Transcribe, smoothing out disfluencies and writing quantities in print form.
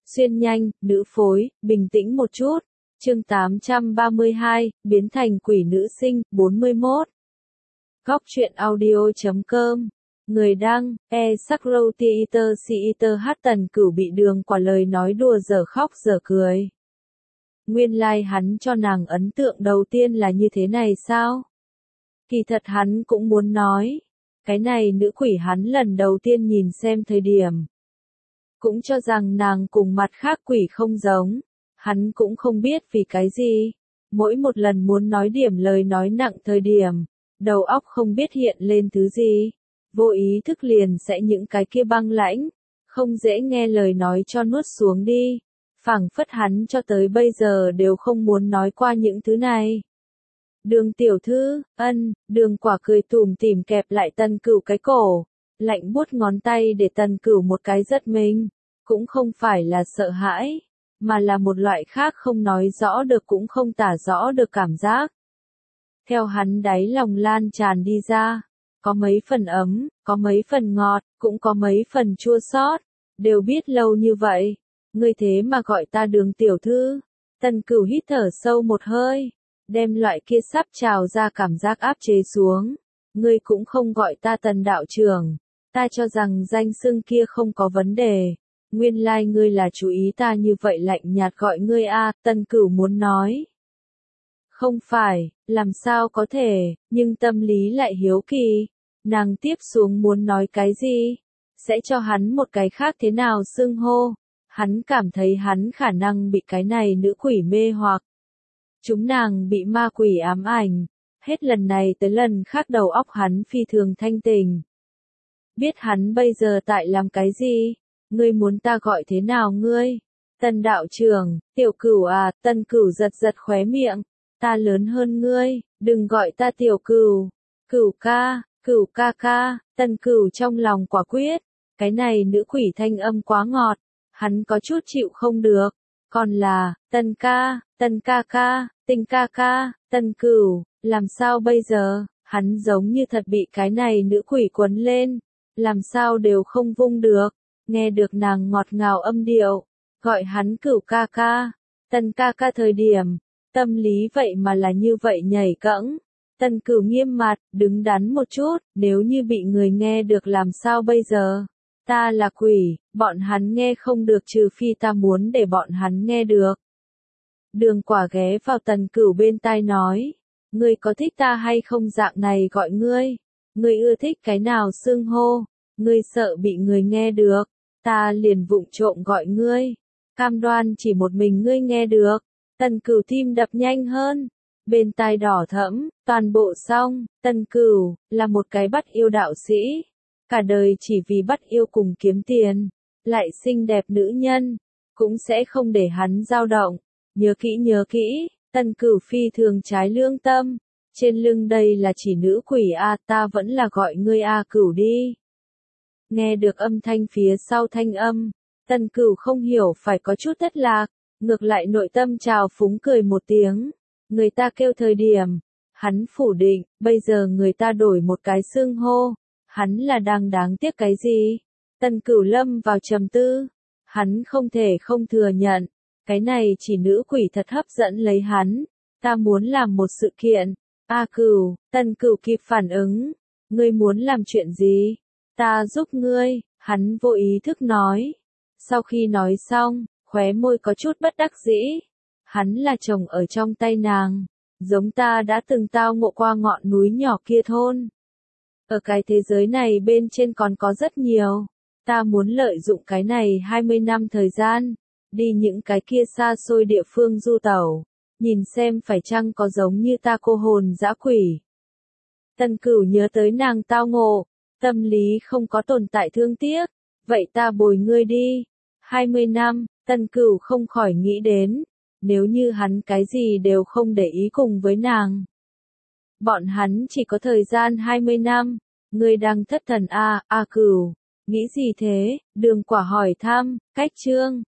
Xuyên nhanh, nữ phối, bình tĩnh một chút. Chương 832, biến thành quỷ nữ sinh, 41. Góc truyện audio.com. Người đăng, Sakrotheater hát Tần Cửu bị Đường Quả lời nói đùa dở khóc dở cười. Nguyên lai hắn cho nàng ấn tượng đầu tiên là như thế này sao? Kỳ thật hắn cũng muốn nói. Cái này nữ quỷ hắn lần đầu tiên nhìn xem thời điểm. Cũng cho rằng nàng cùng mặt khác quỷ không giống. Hắn cũng không biết vì cái gì. Mỗi một lần muốn nói điểm lời nói nặng thời điểm, đầu óc không biết hiện lên thứ gì. Vô ý thức liền sẽ những cái kia băng lãnh, không dễ nghe lời nói cho nuốt xuống đi. Phảng phất hắn cho tới bây giờ đều không muốn nói qua những thứ này. Đường tiểu thư, Đường Quả cười tủm tỉm kẹp lại Tần Cửu cái cổ, lạnh buốt ngón tay để Tần Cửu một cái giật mình, cũng không phải là sợ hãi, mà là một loại khác không nói rõ được cũng không tả rõ được cảm giác. Theo hắn đáy lòng lan tràn đi ra, có mấy phần ấm, có mấy phần ngọt, cũng có mấy phần chua xót, đều biết lâu như vậy, ngươi thế mà gọi ta Đường tiểu thư. Tần Cửu hít thở sâu một hơi, đem loại kia sắp trào ra cảm giác áp chế xuống. Ngươi cũng không gọi ta Tần đạo trưởng, ta cho rằng danh xưng kia không có vấn đề. Nguyên lai ngươi là chú ý ta như vậy lạnh nhạt gọi ngươi a. Tần Cửu muốn nói. Không phải, làm sao có thể, nhưng tâm lý lại hiếu kỳ. Nàng tiếp xuống muốn nói cái gì? Sẽ cho hắn một cái khác thế nào xưng hô? Hắn cảm thấy hắn khả năng bị cái này nữ quỷ mê hoặc. Chúng nàng bị ma quỷ ám ảnh, hết lần này tới lần khác đầu óc hắn phi thường thanh tỉnh. Biết hắn bây giờ tại làm cái gì? Ngươi muốn ta gọi thế nào ngươi? Tần đạo trưởng, tiểu Cửu à. Tần Cửu giật giật khóe miệng. Ta lớn hơn ngươi, đừng gọi ta tiểu Cửu. Cửu ca ca. Tần Cửu trong lòng quả quyết. Cái này nữ quỷ thanh âm quá ngọt, hắn có chút chịu không được. Còn là, Tần ca ca, Tình ca ca. Tần Cửu, làm sao bây giờ? Hắn giống như thật bị cái này nữ quỷ quấn lên, làm sao đều không vung được. Nghe được nàng ngọt ngào âm điệu, gọi hắn Cửu ca ca, Tần ca ca thời điểm, tâm lý vậy mà là như vậy nhảy cẫng. Tần Cửu nghiêm mặt, đứng đắn một chút, nếu như bị người nghe được làm sao bây giờ? Ta là quỷ, bọn hắn nghe không được trừ phi ta muốn để bọn hắn nghe được. Đường Quả ghé vào Tần Cửu bên tai nói, ngươi có thích ta hay không dạng này gọi ngươi? Ngươi ưa thích cái nào xưng hô? Ngươi sợ bị người nghe được, ta liền vụng trộm gọi ngươi. Cam đoan chỉ một mình ngươi nghe được. Tần Cửu tim đập nhanh hơn, bên tai đỏ thẫm, toàn bộ xong. Tần Cửu là một cái bắt yêu đạo sĩ, cả đời chỉ vì bắt yêu cùng kiếm tiền, lại xinh đẹp nữ nhân, cũng sẽ không để hắn dao động. Nhớ kỹ, Tần Cửu phi thường trái lương tâm. Trên lưng đây là chỉ nữ quỷ a, ta vẫn là gọi ngươi a Cửu đi. Nghe được âm thanh phía sau thanh âm, Tần Cửu không hiểu phải có chút thất lạc, ngược lại nội tâm trào phúng cười một tiếng. Người ta kêu thời điểm, hắn phủ định, bây giờ người ta đổi một cái xưng hô, hắn là đang đáng tiếc cái gì? Tần Cửu lâm vào trầm tư, hắn không thể không thừa nhận, cái này chỉ nữ quỷ thật hấp dẫn lấy hắn. Ta muốn làm một sự kiện. A Cửu. Tần Cửu kịp phản ứng, ngươi muốn làm chuyện gì? Ta giúp ngươi, hắn vô ý thức nói. Sau khi nói xong, khóe môi có chút bất đắc dĩ. Hắn là chồng ở trong tay nàng, giống ta đã từng tao ngộ qua ngọn núi nhỏ kia thôn. Ở cái thế giới này bên trên còn có rất nhiều. Ta muốn lợi dụng cái này 20 năm thời gian, đi những cái kia xa xôi địa phương du tẩu, nhìn xem phải chăng có giống như ta cô hồn dã quỷ. Tần Cửu nhớ tới nàng tao ngộ, tâm lý không có tồn tại thương tiếc, vậy ta bồi ngươi đi. 20 năm, Tần Cửu không khỏi nghĩ đến, nếu như hắn cái gì đều không để ý cùng với nàng. Bọn hắn chỉ có thời gian 20 năm, ngươi đang thất thần a Cửu, nghĩ gì thế? Đường Quả hỏi thăm, cách chương.